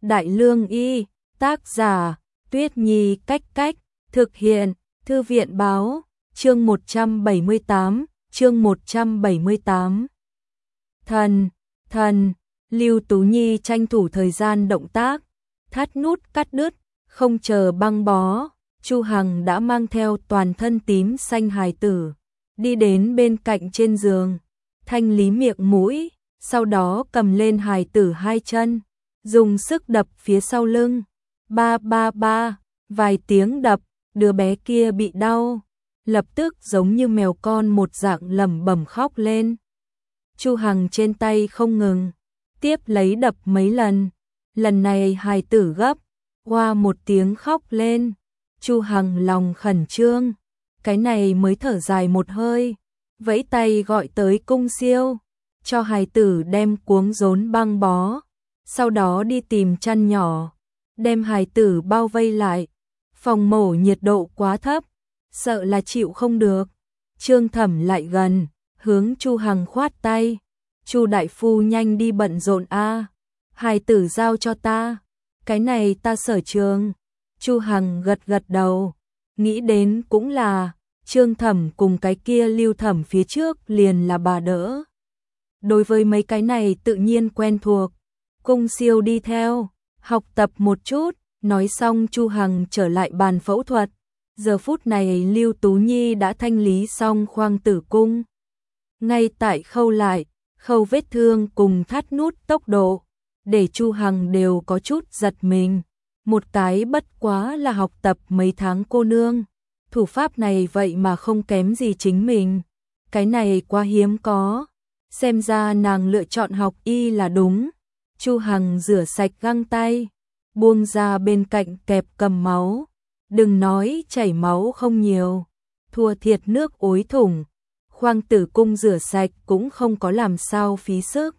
Đại Lương Y, tác giả, Tuyết Nhi Cách Cách, thực hiện, Thư viện Báo, chương 178, chương 178. Thần, Lưu Tú Nhi tranh thủ thời gian động tác, thắt nút cắt đứt, không chờ băng bó, Chu Hằng đã mang theo toàn thân tím xanh hài tử, đi đến bên cạnh trên giường, thanh lý miệng mũi, sau đó cầm lên hài tử hai chân, dùng sức đập phía sau lưng, ba ba ba, vài tiếng đập, đứa bé kia bị đau, lập tức giống như mèo con một dạng lẩm bẩm khóc lên. Chu Hằng trên tay không ngừng, tiếp lấy đập mấy lần này hài tử gấp, hoa một tiếng khóc lên, Chu Hằng lòng khẩn trương, cái này mới thở dài một hơi, vẫy tay gọi tới cung siêu, cho hài tử đem cuống rốn băng bó, sau đó đi tìm chăn nhỏ, đem hài tử bao vây lại, phòng mổ nhiệt độ quá thấp, sợ là chịu không được. Trương Thẩm lại gần, hướng Chu Hằng khoát tay, Chu đại phu nhanh đi bận rộn a, hài tử giao cho ta, cái này ta sở trường. Chu Hằng gật gật đầu, nghĩ đến cũng là, Trương Thẩm cùng cái kia Lưu Thẩm phía trước liền là bà đỡ. Đối với mấy cái này tự nhiên quen thuộc, cung siêu đi theo, học tập một chút, nói xong Chu Hằng trở lại bàn phẫu thuật. Giờ phút này Lưu Tú Nhi đã thanh lý xong khoang tử cung. Ngay tại khâu vết thương cùng thắt nút tốc độ, để Chu Hằng đều có chút giật mình. Một cái bất quá là học tập mấy tháng cô nương, thủ pháp này vậy mà không kém gì chính mình. Cái này quá hiếm có, xem ra nàng lựa chọn học y là đúng. Chu Hằng rửa sạch găng tay, buông ra bên cạnh kẹp cầm máu. Đừng nói chảy máu không nhiều, thua thiệt nước ối thủng, khoang tử cung rửa sạch cũng không có làm sao phí sức.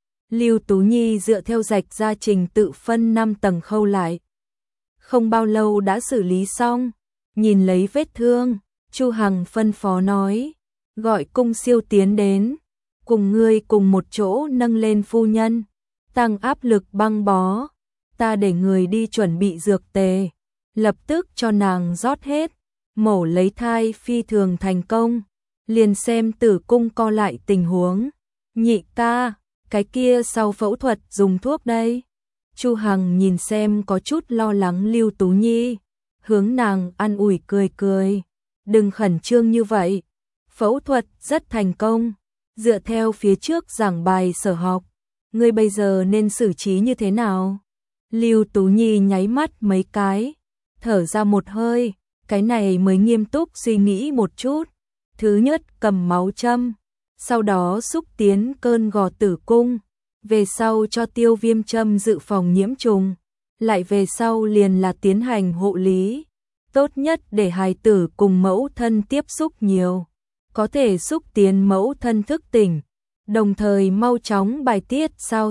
Lưu Tú Nhi dựa theo rạch ra trình tự phân 5 tầng khâu lại. Không bao lâu đã xử lý xong, nhìn lấy vết thương, Chu Hằng phân phó nói, gọi cung siêu tiến đến, cùng ngươi cùng một chỗ nâng lên phu nhân, tăng áp lực băng bó, ta để người đi chuẩn bị dược tề. Lập tức cho nàng rót hết, mổ lấy thai phi thường thành công, liền xem tử cung co lại tình huống. Nhị ca, cái kia sau phẫu thuật dùng thuốc đây. Chu Hằng nhìn xem có chút lo lắng Lưu Tú Nhi, hướng nàng an ủi cười, đừng khẩn trương như vậy, phẫu thuật rất thành công, dựa theo phía trước giảng bài sở học, ngươi bây giờ nên xử trí như thế nào? Lưu Tú Nhi nháy mắt mấy cái, thở ra một hơi, cái này mới nghiêm túc suy nghĩ một chút. Thứ nhất cầm máu châm, sau đó xúc tiến cơn gò tử cung, về sau cho tiêu viêm châm dự phòng nhiễm trùng, lại về sau liền là tiến hành hộ lý. Tốt nhất để hài tử cùng mẫu thân tiếp xúc nhiều, có thể xúc tiến mẫu thân thức tỉnh, đồng thời mau chóng bài tiết sao.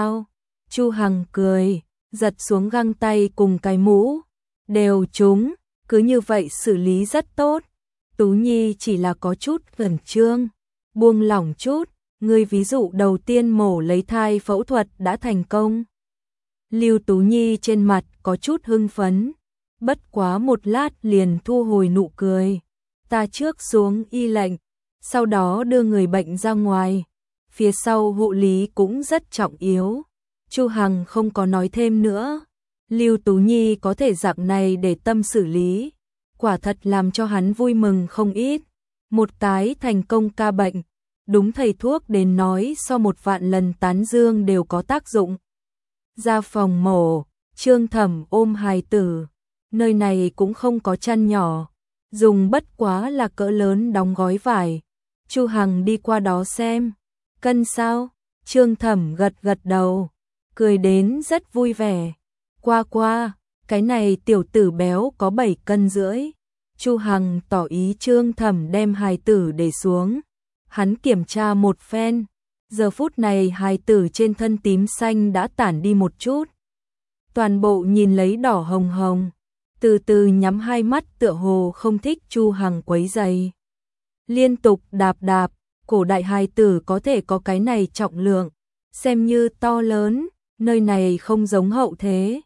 Chu Hằng cười, giật xuống găng tay cùng cái mũ. Đều trúng, cứ như vậy xử lý rất tốt. Tú Nhi chỉ là có chút khẩn trương, buông lỏng chút, ngươi ví dụ đầu tiên mổ lấy thai phẫu thuật đã thành công. Lưu Tú Nhi trên mặt có chút hưng phấn, bất quá một lát liền thu hồi nụ cười. Ta trước xuống y lệnh, sau đó đưa người bệnh ra ngoài, phía sau hộ lý cũng rất trọng yếu. Chu Hằng không có nói thêm nữa. Lưu Tú Nhi có thể dạng này để tâm xử lý, quả thật làm cho hắn vui mừng không ít. Một cái thành công ca bệnh, đúng thầy thuốc đến nói so 1.000 lần tán dương đều có tác dụng. Ra phòng mổ, Trương Thẩm ôm hài tử, nơi này cũng không có chăn nhỏ, dùng bất quá là cỡ lớn đóng gói vải. Chu Hằng đi qua đó xem, cân sao? Trương Thẩm gật đầu, cười đến rất vui vẻ. Qua, cái này tiểu tử béo có 7 cân rưỡi. Chu Hằng tỏ ý Trương Thẩm đem hài tử để xuống. Hắn kiểm tra một phen. Giờ phút này hài tử trên thân tím xanh đã tản đi một chút. Toàn bộ nhìn lấy đỏ hồng, từ từ nhắm hai mắt tựa hồ không thích Chu Hằng quấy rầy. Liên tục đạp, cổ đại hài tử có thể có cái này trọng lượng, xem như to lớn. Nơi này không giống hậu thế,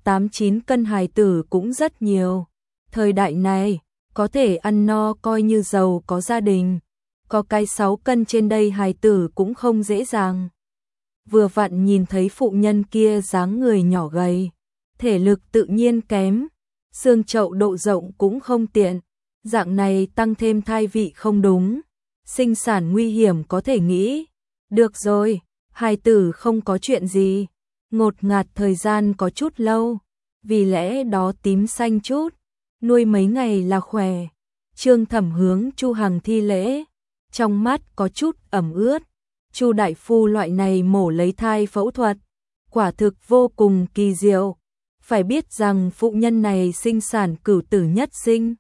8-9 cân hài tử cũng rất nhiều. Thời đại này, có thể ăn no coi như giàu có gia đình, có cái 6 cân trên đây hài tử cũng không dễ dàng. Vừa vặn nhìn thấy phụ nhân kia dáng người nhỏ gầy, thể lực tự nhiên kém, xương chậu độ rộng cũng không tiện, dạng này tăng thêm thai vị không đúng, sinh sản nguy hiểm có thể nghĩ. Được rồi, hài tử không có chuyện gì, ngột ngạt thời gian có chút lâu, vì lẽ đó tím xanh chút, nuôi mấy ngày là khỏe. Trương Thẩm hướng Chu Hằng thi lễ, trong mắt có chút ẩm ướt. Chu đại phu loại này mổ lấy thai phẫu thuật, quả thực vô cùng kỳ diệu. Phải biết rằng phụ nhân này sinh sản cửu tử nhất sinh,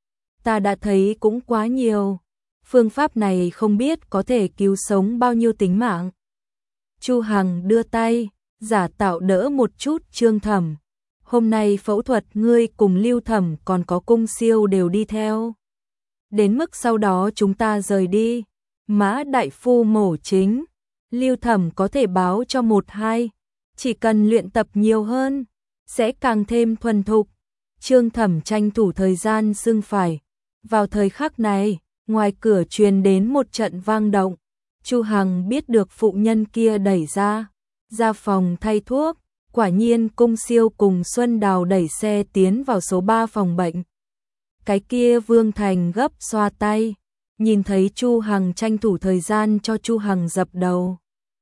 ta đã thấy cũng quá nhiều. Phương pháp này không biết có thể cứu sống bao nhiêu tính mạng. Chu Hằng đưa tay, giả tạo đỡ một chút Trương Thẩm. Hôm nay phẫu thuật ngươi cùng Lưu Thẩm còn có Cung Siêu đều đi theo. Đến mức sau đó chúng ta rời đi, Mã đại phu mổ chính, Lưu Thẩm có thể báo cho 1-2, chỉ cần luyện tập nhiều hơn, sẽ càng thêm thuần thục. Trương Thẩm tranh thủ thời gian xưng phải. Vào thời khắc này, ngoài cửa truyền đến một trận vang động. Chu Hằng biết được phụ nhân kia đẩy ra phòng thay thuốc. Quả nhiên Cung Siêu cùng Xuân Đào đẩy xe tiến vào số 3 phòng bệnh. Cái kia Vương Thành gấp xoa tay, nhìn thấy Chu Hằng tranh thủ thời gian cho Chu Hằng dập đầu.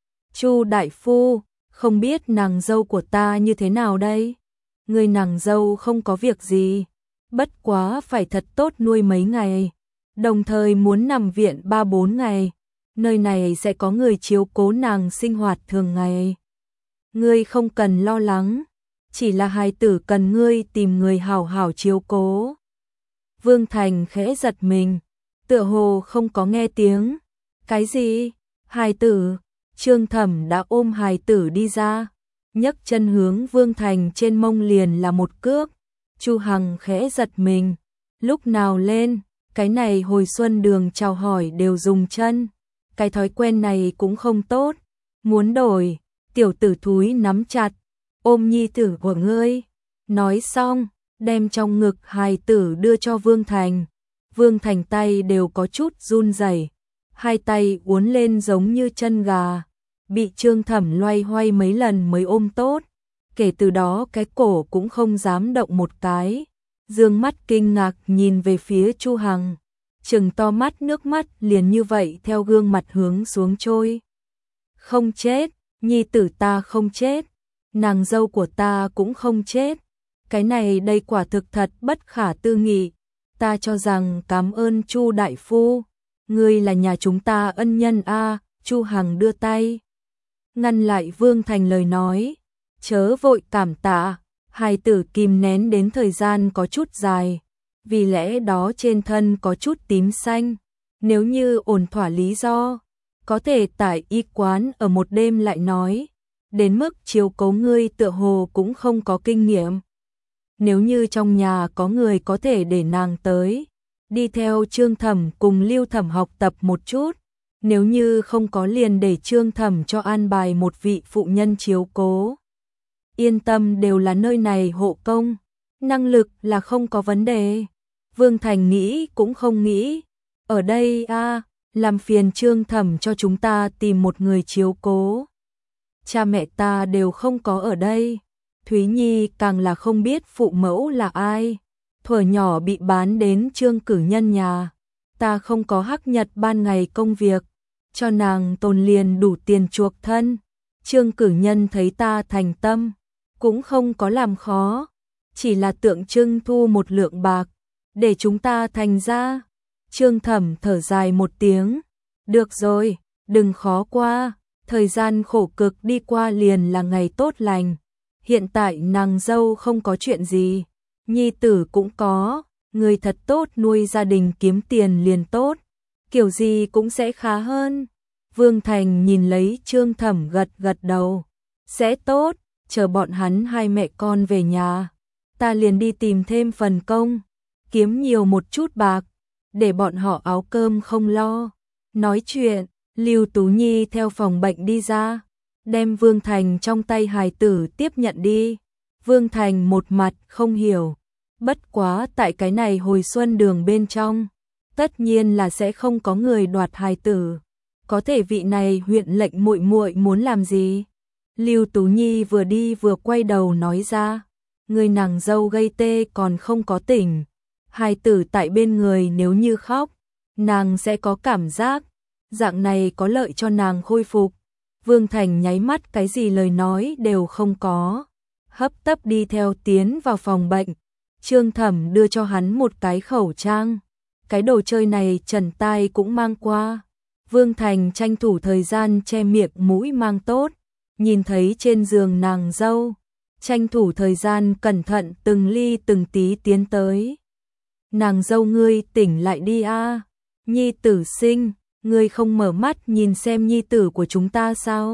Chu đại phu, không biết nàng dâu của ta như thế nào đây? Người nàng dâu không có việc gì, bất quá phải thật tốt nuôi mấy ngày, đồng thời muốn nằm viện 3-4 ngày, nơi này sẽ có người chiếu cố nàng sinh hoạt thường ngày. Ngươi không cần lo lắng, chỉ là hài tử cần ngươi tìm người hảo hảo chiếu cố. Vương Thành khẽ giật mình, tựa hồ không có nghe tiếng. Cái gì? Hài tử? Trương Thẩm đã ôm hài tử đi ra, nhấc chân hướng Vương Thành trên mông liền là một cước. Chu Hằng khẽ giật mình, lúc nào lên, cái này hồi xuân đường chào hỏi đều dùng chân, cái thói quen này cũng không tốt, muốn đổi. Tiểu tử thúi nắm chặt, ôm nhi tử của ngươi. Nói xong, đem trong ngực hài tử đưa cho Vương Thành. Vương Thành tay đều có chút run rẩy, hai tay uốn lên giống như chân gà, bị Trương Thẩm loay hoay mấy lần mới ôm tốt. Kể từ đó cái cổ cũng không dám động một cái, dương mắt kinh ngạc nhìn về phía Chu Hằng, trừng to mắt, nước mắt liền như vậy theo gương mặt hướng xuống trôi. Không chết. Nhi tử ta không chết, nàng dâu của ta cũng không chết. Cái này đây quả thực thật bất khả tư nghị. Ta cho rằng cảm ơn Chu đại phu, ngươi là nhà chúng ta ân nhân a. Chu Hằng đưa tay ngăn lại Vương Thành lời nói, chớ vội cảm tạ, hài tử kìm nén đến thời gian có chút dài, vì lẽ đó trên thân có chút tím xanh. Nếu như ổn thỏa lý do, có thể tại y quán ở một đêm lại nói, đến mức chiếu cố ngươi tựa hồ cũng không có kinh nghiệm. Nếu như trong nhà có người có thể để nàng tới, đi theo Trương Thẩm cùng Lưu Thẩm học tập một chút, nếu như không có liền để Trương Thẩm cho an bài một vị phụ nhân chiếu cố. Yên tâm, đều là nơi này hộ công, năng lực là không có vấn đề. Vương Thành nghĩ cũng không nghĩ, ở đây làm phiền Trương Thẩm cho chúng ta tìm một người chiếu cố. Cha mẹ ta đều không có ở đây, Thúy Nhi càng là không biết phụ mẫu là ai. Thuở nhỏ bị bán đến Trương Cử Nhân nhà, ta không có hắc nhật ban ngày công việc, cho nàng tồn liền đủ tiền chuộc thân. Trương Cử Nhân thấy ta thành tâm, cũng không có làm khó, chỉ là tượng trưng thu một lượng bạc, để chúng ta thành ra. Trương Thẩm thở dài một tiếng, được rồi, đừng khó qua, thời gian khổ cực đi qua liền là ngày tốt lành. Hiện tại nàng dâu không có chuyện gì, nhi tử cũng có, người thật tốt nuôi gia đình kiếm tiền liền tốt, kiểu gì cũng sẽ khá hơn. Vương Thành nhìn lấy Trương Thẩm gật gật đầu, sẽ tốt, chờ bọn hắn hai mẹ con về nhà, ta liền đi tìm thêm phần công, kiếm nhiều một chút bạc, để bọn họ áo cơm không lo. Nói chuyện, Lưu Tú Nhi theo phòng bệnh đi ra, đem Vương Thành trong tay hài tử tiếp nhận đi. Vương Thành một mặt không hiểu, bất quá tại cái này hồi xuân đường bên trong, tất nhiên là sẽ không có người đoạt hài tử. Có thể vị này huyện lệnh muội muội muốn làm gì? Lưu Tú Nhi vừa đi vừa quay đầu nói ra, người nàng dâu gây tê còn không có tỉnh, hài tử tại bên người nếu như khóc, nàng sẽ có cảm giác, dạng này có lợi cho nàng khôi phục. Vương Thành nháy mắt cái gì lời nói đều không có, hấp tấp đi theo tiến vào phòng bệnh. Trương Thẩm đưa cho hắn một cái khẩu trang, cái đồ chơi này Trần Tai cũng mang qua. Vương Thành tranh thủ thời gian che miệng mũi mang tốt, nhìn thấy trên giường nàng dâu, tranh thủ thời gian cẩn thận từng ly từng tí tiến tới. Nàng dâu ngươi tỉnh lại đi a, nhi tử sinh, ngươi không mở mắt nhìn xem nhi tử của chúng ta sao?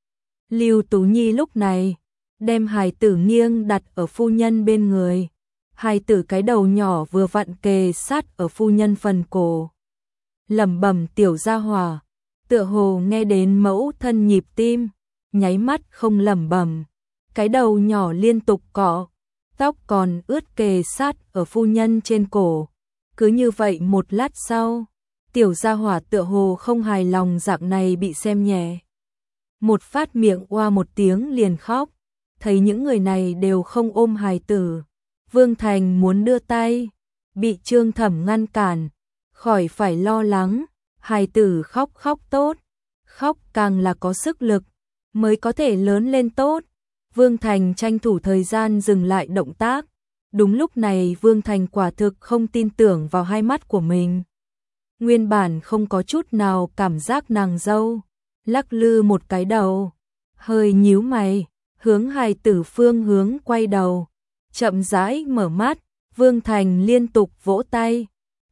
Lưu Tú Nhi lúc này đem hài tử nghiêng đặt ở phu nhân bên người, hài tử cái đầu nhỏ vừa vặn kề sát ở phu nhân phần cổ. Lẩm bẩm tiểu gia hỏa, tựa hồ nghe đến mẫu thân nhịp tim, nháy mắt không lẩm bẩm, cái đầu nhỏ liên tục cọ, tóc còn ướt kề sát ở phu nhân trên cổ. Cứ như vậy một lát sau, tiểu gia hỏa tựa hồ không hài lòng dạng này bị xem nhẹ, một phát miệng oa một tiếng liền khóc. Thấy những người này đều không ôm hài tử, Vương Thành muốn đưa tay, bị Trương Thẩm ngăn cản, khỏi phải lo lắng, hài tử khóc tốt, khóc càng là có sức lực, mới có thể lớn lên tốt. Vương Thành tranh thủ thời gian dừng lại động tác, đúng lúc này Vương Thành quả thực không tin tưởng vào hai mắt của mình. Nguyên bản không có chút nào cảm giác nàng dâu, lắc lư một cái đầu, hơi nhíu mày, hướng hài tử phương hướng quay đầu, chậm rãi mở mắt. Vương Thành liên tục vỗ tay,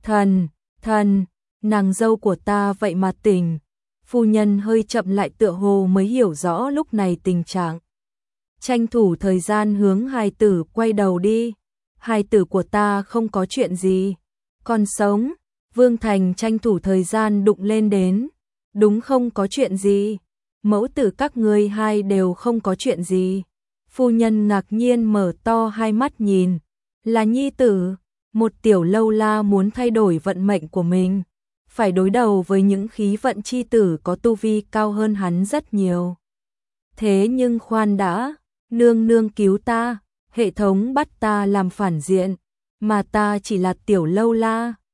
thần, nàng dâu của ta vậy mà tỉnh. Phu nhân hơi chậm lại tựa hồ mới hiểu rõ lúc này tình trạng, tranh thủ thời gian hướng hài tử quay đầu đi. Hài tử của ta không có chuyện gì, còn sống. Vương Thành tranh thủ thời gian đụng lên đến, đúng không có chuyện gì, mẫu tử các ngươi hai đều không có chuyện gì. Phu nhân ngạc nhiên mở to hai mắt nhìn, là nhi tử, một tiểu lâu la muốn thay đổi vận mệnh của mình, phải đối đầu với những khí vận chi tử có tu vi cao hơn hắn rất nhiều. Thế nhưng khoan đã, nương nương cứu ta, hệ thống bắt ta làm phản diện, mà ta chỉ là tiểu lâu la,